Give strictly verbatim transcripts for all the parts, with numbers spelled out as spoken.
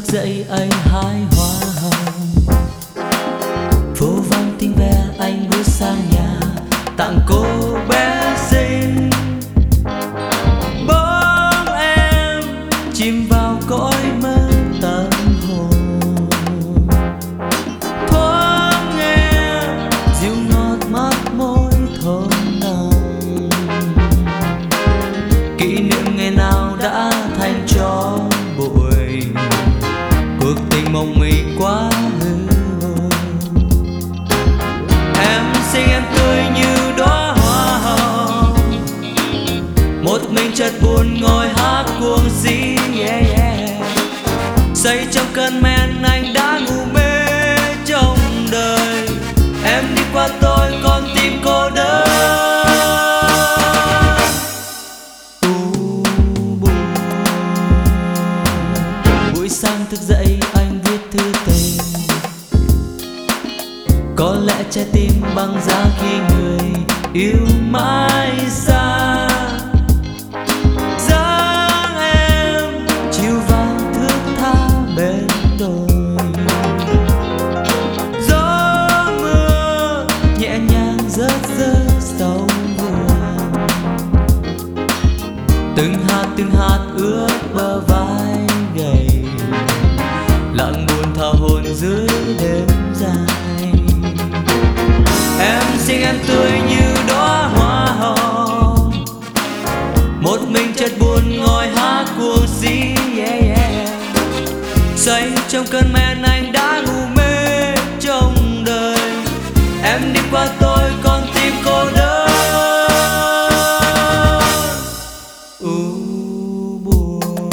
thức dậy anh hái hoa hồng, phố vang tiếng ve anh bước sang nhà tặng cô bé xinh. Bỗng em chìm vào cõi mơ tâm hồn, thoáng nghe dịu ngọt mát môi thơm nồng. Kỷ niệm ngày nào đã thành cho bụi, cuộc tình mộng mị quá hư vô. Em xinh em tươi như đóa hoa hồng, một mình chợt buồn ngồi hát cuồng si. Yeah, yeah. Say trong cơn men anh đã ngủ mê trong đời. Em đi qua tôi con tim cô đơn. Buổi sáng thức dậy anh viết thư tình, có lẽ trái tim băng giá khi người yêu mãi xa. Dáng em chiều vàng thước tha bên đồi, gió mưa nhẹ nhàng rớt rơi sau vườn. Từng hạt từng hạt ướt bờ vai gầy, lặng buồn thao hồn dưới đêm dài. Em xinh em tươi như đóa hoa hồng, một mình chợt buồn ngồi hát cuồng si. Yeah, yeah. Say trong cơn men anh đã ngủ mê trong đời. Em đi qua tôi con tim cô đơn. U buồn.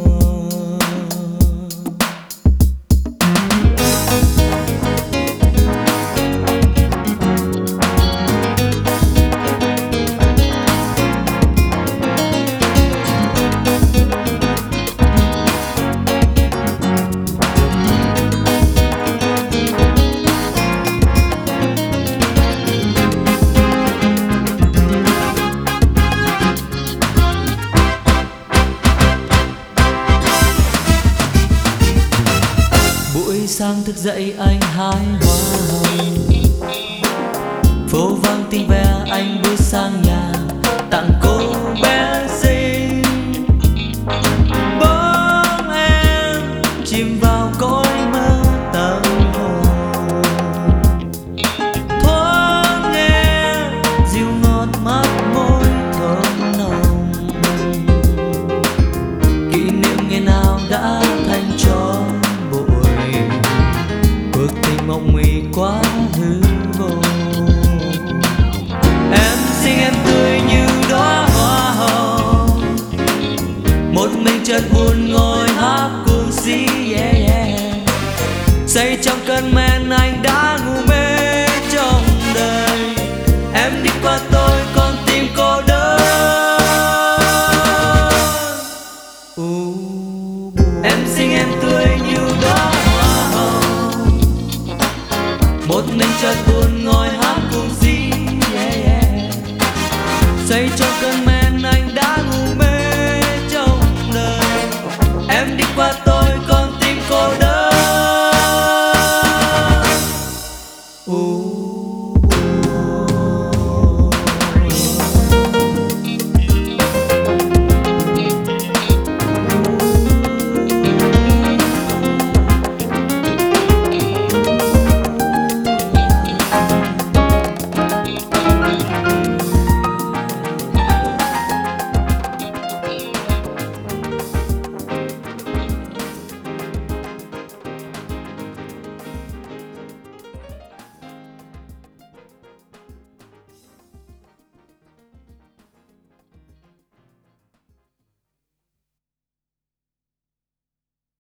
Buổi sáng thức dậy anh hái hoa hồng, phố vang tiếng ve anh bước sang nhà tặng cô bé xinh. Bỗng em chìm vào cõi mơ tâm hồn, thoáng nghe dịu ngọt mát môi thơm nồng. Kỷ niệm ngày nào đã thành cho cuộc tình mộng mị quá hư vô. Em xinh em tươi như đóa hoa hồng, một mình chợt buồn ngồi hát cuồng si. Yeah, yeah. Say trong cơn men anh đã ngủ mê